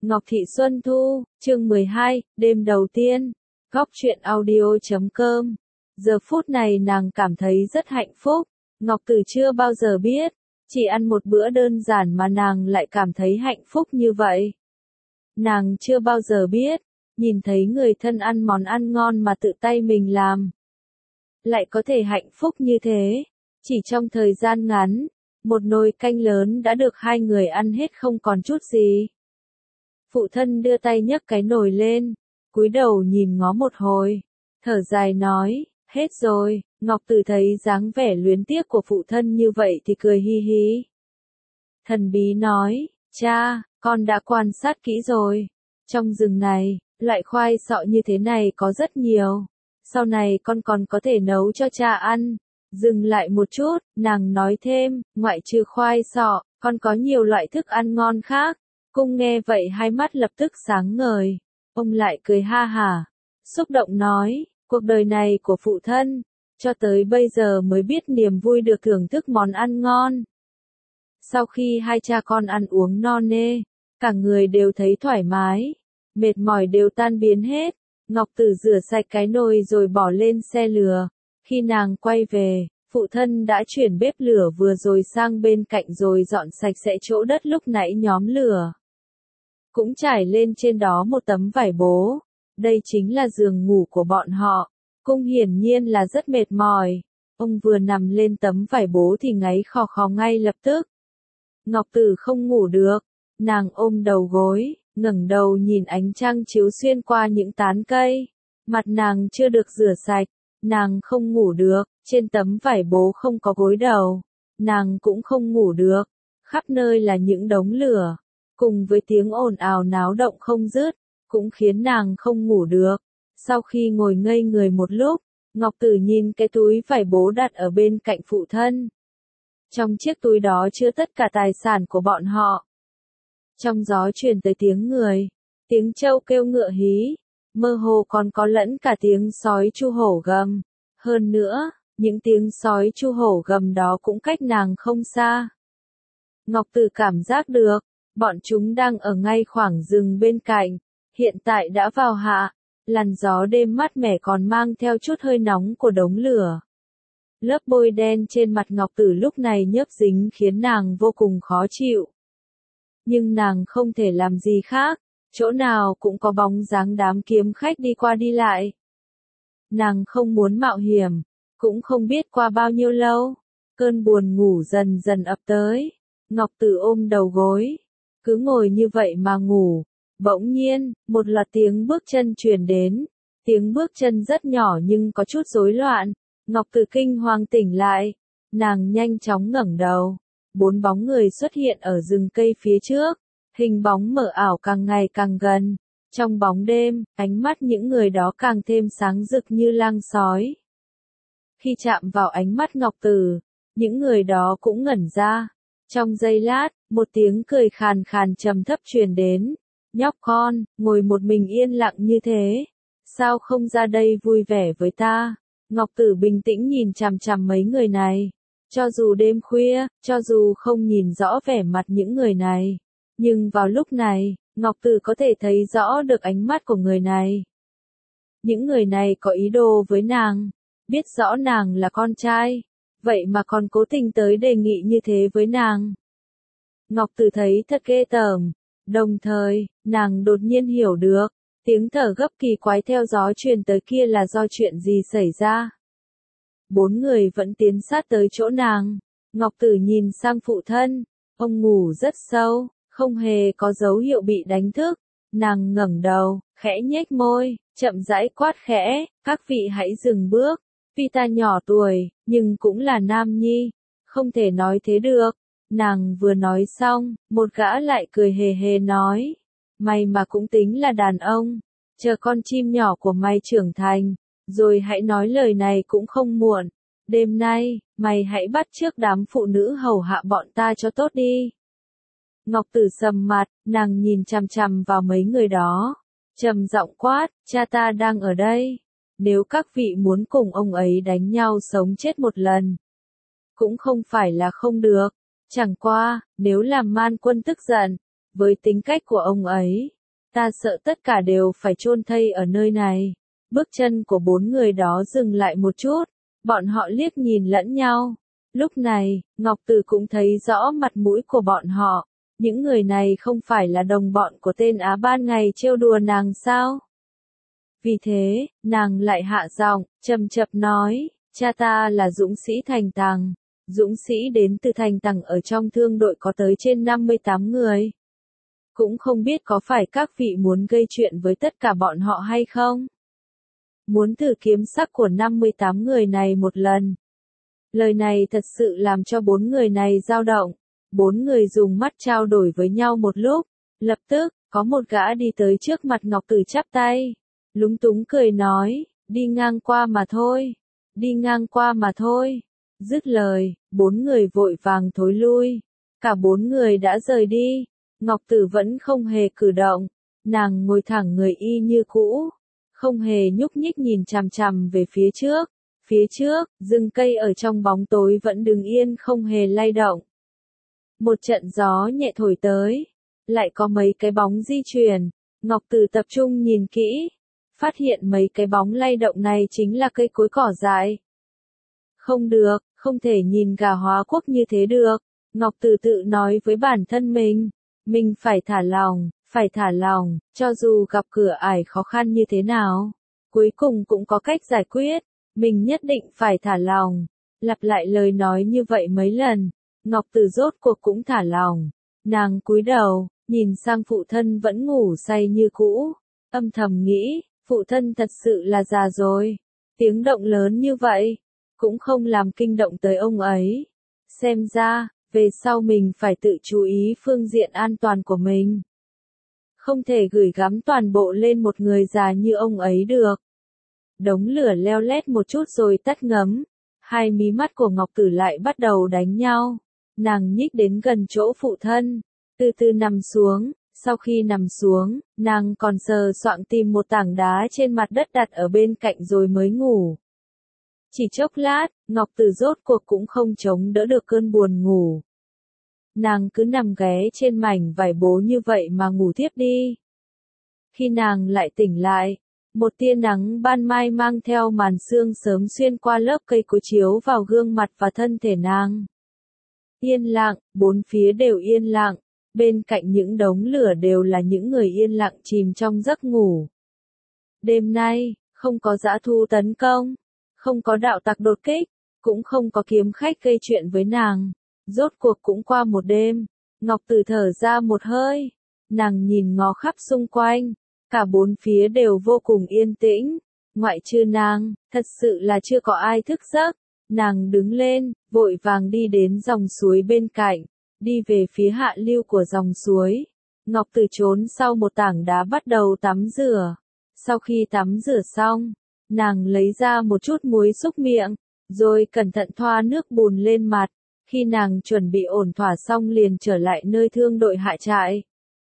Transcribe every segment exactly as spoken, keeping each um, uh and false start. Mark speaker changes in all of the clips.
Speaker 1: Ngọc Thị Xuân Thu, chương mười hai, đêm đầu tiên, góc truyện audio chấm com. Giờ phút này nàng cảm thấy rất hạnh phúc, Ngọc Tử chưa bao giờ biết, chỉ ăn một bữa đơn giản mà nàng lại cảm thấy hạnh phúc như vậy. Nàng chưa bao giờ biết, nhìn thấy người thân ăn món ăn ngon mà tự tay mình làm. Lại có thể hạnh phúc như thế, chỉ trong thời gian ngắn, một nồi canh lớn đã được hai người ăn hết không còn chút gì. Phụ thân đưa tay nhấc cái nồi lên, cúi đầu nhìn ngó một hồi, thở dài nói, hết rồi. Ngọc Tử thấy dáng vẻ luyến tiếc của phụ thân như vậy thì cười hi hi. Thần bí nói, cha, con đã quan sát kỹ rồi. Trong rừng này, loại khoai sọ như thế này có rất nhiều. Sau này con còn có thể nấu cho cha ăn. Dừng lại một chút, nàng nói thêm, ngoại trừ khoai sọ, con có nhiều loại thức ăn ngon khác. Cung nghe vậy hai mắt lập tức sáng ngời. Ông lại cười ha hả, xúc động nói, cuộc đời này của phụ thân, cho tới bây giờ mới biết niềm vui được thưởng thức món ăn ngon. Sau khi hai cha con ăn uống no nê, cả người đều thấy thoải mái, mệt mỏi đều tan biến hết. Ngọc Tử rửa sạch cái nồi rồi bỏ lên xe lừa. Khi nàng quay về, phụ thân đã chuyển bếp lửa vừa rồi sang bên cạnh rồi dọn sạch sẽ chỗ đất lúc nãy nhóm lửa. Cũng trải lên trên đó một tấm vải bố. Đây chính là giường ngủ của bọn họ. Cung hiển nhiên là rất mệt mỏi. Ông vừa nằm lên tấm vải bố thì ngáy khò khò ngay lập tức. Ngọc Tử không ngủ được. Nàng ôm đầu gối, ngẩng đầu nhìn ánh trăng chiếu xuyên qua những tán cây. Mặt nàng chưa được rửa sạch. Nàng không ngủ được. Trên tấm vải bố không có gối đầu. Nàng cũng không ngủ được. Khắp nơi là những đống lửa. Cùng với tiếng ồn ào náo động không dứt, cũng khiến nàng không ngủ được. Sau khi ngồi ngây người một lúc, Ngọc Tử nhìn cái túi vải bố đặt ở bên cạnh phụ thân. Trong chiếc túi đó chứa tất cả tài sản của bọn họ. Trong gió truyền tới tiếng người, tiếng trâu kêu ngựa hí, mơ hồ còn có lẫn cả tiếng sói chu hổ gầm. Hơn nữa, những tiếng sói chu hổ gầm đó cũng cách nàng không xa. Ngọc Tử cảm giác được, bọn chúng đang ở ngay khoảng rừng bên cạnh, hiện tại đã vào hạ, làn gió đêm mát mẻ còn mang theo chút hơi nóng của đống lửa. Lớp bôi đen trên mặt Ngọc Tử lúc này nhớp dính khiến nàng vô cùng khó chịu. Nhưng nàng không thể làm gì khác, chỗ nào cũng có bóng dáng đám kiếm khách đi qua đi lại. Nàng không muốn mạo hiểm, cũng không biết qua bao nhiêu lâu, cơn buồn ngủ dần dần ập tới. Ngọc Tử ôm đầu gối, cứ ngồi như vậy mà ngủ. Bỗng nhiên, một loạt tiếng bước chân truyền đến. Tiếng bước chân rất nhỏ nhưng có chút rối loạn. Ngọc Tử kinh hoàng tỉnh lại. Nàng nhanh chóng ngẩng đầu. Bốn bóng người xuất hiện ở rừng cây phía trước. Hình bóng mờ ảo càng ngày càng gần. Trong bóng đêm, ánh mắt những người đó càng thêm sáng rực như lang sói. Khi chạm vào ánh mắt Ngọc Tử, những người đó cũng ngẩn ra. Trong giây lát, một tiếng cười khàn khàn trầm thấp truyền đến. Nhóc con, ngồi một mình yên lặng như thế. Sao không ra đây vui vẻ với ta? Ngọc Tử bình tĩnh nhìn chằm chằm mấy người này. Cho dù đêm khuya, cho dù không nhìn rõ vẻ mặt những người này. Nhưng vào lúc này, Ngọc Tử có thể thấy rõ được ánh mắt của người này. Những người này có ý đồ với nàng. Biết rõ nàng là con trai. Vậy mà còn cố tình tới đề nghị như thế với nàng. Ngọc Tử thấy thật ghê tởm. Đồng thời, nàng đột nhiên hiểu được, tiếng thở gấp kỳ quái theo gió truyền tới kia là do chuyện gì xảy ra. Bốn người vẫn tiến sát tới chỗ nàng. Ngọc Tử nhìn sang phụ thân, ông ngủ rất sâu, không hề có dấu hiệu bị đánh thức. Nàng ngẩng đầu, khẽ nhếch môi, chậm rãi quát khẽ, các vị hãy dừng bước. Tuy ta nhỏ tuổi, nhưng cũng là nam nhi, không thể nói thế được. Nàng vừa nói xong, một gã lại cười hề hề nói, mày mà cũng tính là đàn ông, chờ con chim nhỏ của mày trưởng thành, rồi hãy nói lời này cũng không muộn. Đêm nay, mày hãy bắt chước đám phụ nữ hầu hạ bọn ta cho tốt đi. Ngọc Tử sầm mặt, nàng nhìn chằm chằm vào mấy người đó, trầm giọng quát, cha ta đang ở đây. Nếu các vị muốn cùng ông ấy đánh nhau sống chết một lần, cũng không phải là không được. Chẳng qua, nếu làm Man Quân tức giận, với tính cách của ông ấy, ta sợ tất cả đều phải chôn thây ở nơi này. Bước chân của bốn người đó dừng lại một chút, bọn họ liếc nhìn lẫn nhau. Lúc này, Ngọc Tử cũng thấy rõ mặt mũi của bọn họ. Những người này không phải là đồng bọn của tên Á ban ngày trêu đùa nàng sao? Vì thế, nàng lại hạ giọng, trầm chập nói, cha ta là dũng sĩ Thành Tằng. Dũng sĩ đến từ Thành Tằng ở trong thương đội có tới trên năm mươi tám người. Cũng không biết có phải các vị muốn gây chuyện với tất cả bọn họ hay không? Muốn thử kiếm sắc của năm mươi tám người này một lần. Lời này thật sự làm cho bốn người này dao động. Bốn người dùng mắt trao đổi với nhau một lúc. Lập tức, có một gã đi tới trước mặt Ngọc Tử chắp tay. Lúng túng cười nói, đi ngang qua mà thôi. Đi ngang qua mà thôi. Dứt lời, bốn người vội vàng thối lui. Cả bốn người đã rời đi. Ngọc Tử vẫn không hề cử động. Nàng ngồi thẳng người y như cũ. Không hề nhúc nhích nhìn chằm chằm về phía trước. Phía trước, rừng cây ở trong bóng tối vẫn đứng yên không hề lay động. Một trận gió nhẹ thổi tới. Lại có mấy cái bóng di chuyển. Ngọc Tử tập trung nhìn kỹ. Phát hiện mấy cái bóng lay động này chính là cây cối cỏ dại. Không được, không thể nhìn gà hóa quốc như thế được. Ngọc Tử tự nói với bản thân mình. Mình phải thả lòng, phải thả lòng, cho dù gặp cửa ải khó khăn như thế nào. Cuối cùng cũng có cách giải quyết. Mình nhất định phải thả lòng. Lặp lại lời nói như vậy mấy lần. Ngọc Tử rốt cuộc cũng thả lòng. Nàng cúi đầu, nhìn sang phụ thân vẫn ngủ say như cũ. Âm thầm nghĩ, phụ thân thật sự là già rồi. Tiếng động lớn như vậy, cũng không làm kinh động tới ông ấy. Xem ra, về sau mình phải tự chú ý phương diện an toàn của mình. Không thể gửi gắm toàn bộ lên một người già như ông ấy được. Đống lửa leo lét một chút rồi tắt ngấm. Hai mí mắt của Ngọc Tử lại bắt đầu đánh nhau. Nàng nhích đến gần chỗ phụ thân. Từ từ nằm xuống. Sau khi nằm xuống, nàng còn sờ soạng tìm một tảng đá trên mặt đất đặt ở bên cạnh rồi mới ngủ. Chỉ chốc lát, Ngọc Tử rốt cuộc cũng không chống đỡ được cơn buồn ngủ. Nàng cứ nằm ghé trên mảnh vải bố như vậy mà ngủ tiếp đi. Khi nàng lại tỉnh lại, một tia nắng ban mai mang theo màn sương sớm xuyên qua lớp cây cối chiếu vào gương mặt và thân thể nàng. Yên lặng, bốn phía đều yên lặng, bên cạnh những đống lửa đều là những người yên lặng chìm trong giấc ngủ. Đêm nay, không có dã thú tấn công, không có đạo tặc đột kích, cũng không có kiếm khách gây chuyện với nàng. Rốt cuộc cũng qua một đêm, Ngọc Tử thở ra một hơi, nàng nhìn ngó khắp xung quanh, cả bốn phía đều vô cùng yên tĩnh, ngoại trừ nàng, thật sự là chưa có ai thức giấc. Nàng đứng lên, vội vàng đi đến dòng suối bên cạnh, đi về phía hạ lưu của dòng suối. Ngọc Tử trốn sau một tảng đá bắt đầu tắm rửa. Sau khi tắm rửa xong, nàng lấy ra một chút muối xúc miệng, rồi cẩn thận thoa nước bùn lên mặt. Khi nàng chuẩn bị ổn thỏa xong liền trở lại nơi thương đội hạ trại.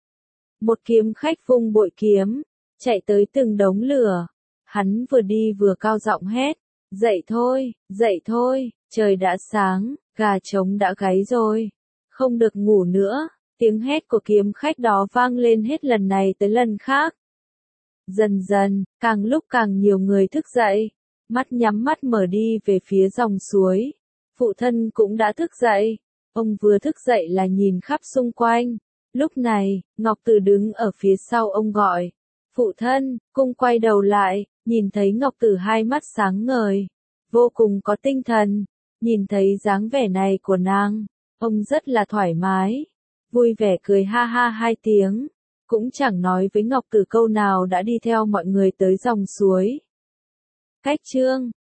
Speaker 1: Một kiếm khách vung bội kiếm, chạy tới từng đống lửa. Hắn vừa đi vừa cao giọng hét, dậy thôi, dậy thôi, trời đã sáng, gà trống đã gáy rồi, không được ngủ nữa. Tiếng hét của kiếm khách đó vang lên hết lần này tới lần khác. Dần dần, càng lúc càng nhiều người thức dậy, mắt nhắm mắt mở đi về phía dòng suối. Phụ thân cũng đã thức dậy, ông vừa thức dậy là nhìn khắp xung quanh. Lúc này, Ngọc Tử đứng ở phía sau ông gọi, phụ thân, cung quay đầu lại, nhìn thấy Ngọc Tử hai mắt sáng ngời, vô cùng có tinh thần, nhìn thấy dáng vẻ này của nàng, ông rất là thoải mái, vui vẻ cười ha ha hai tiếng, cũng chẳng nói với Ngọc Tử câu nào đã đi theo mọi người tới dòng suối. Cách chương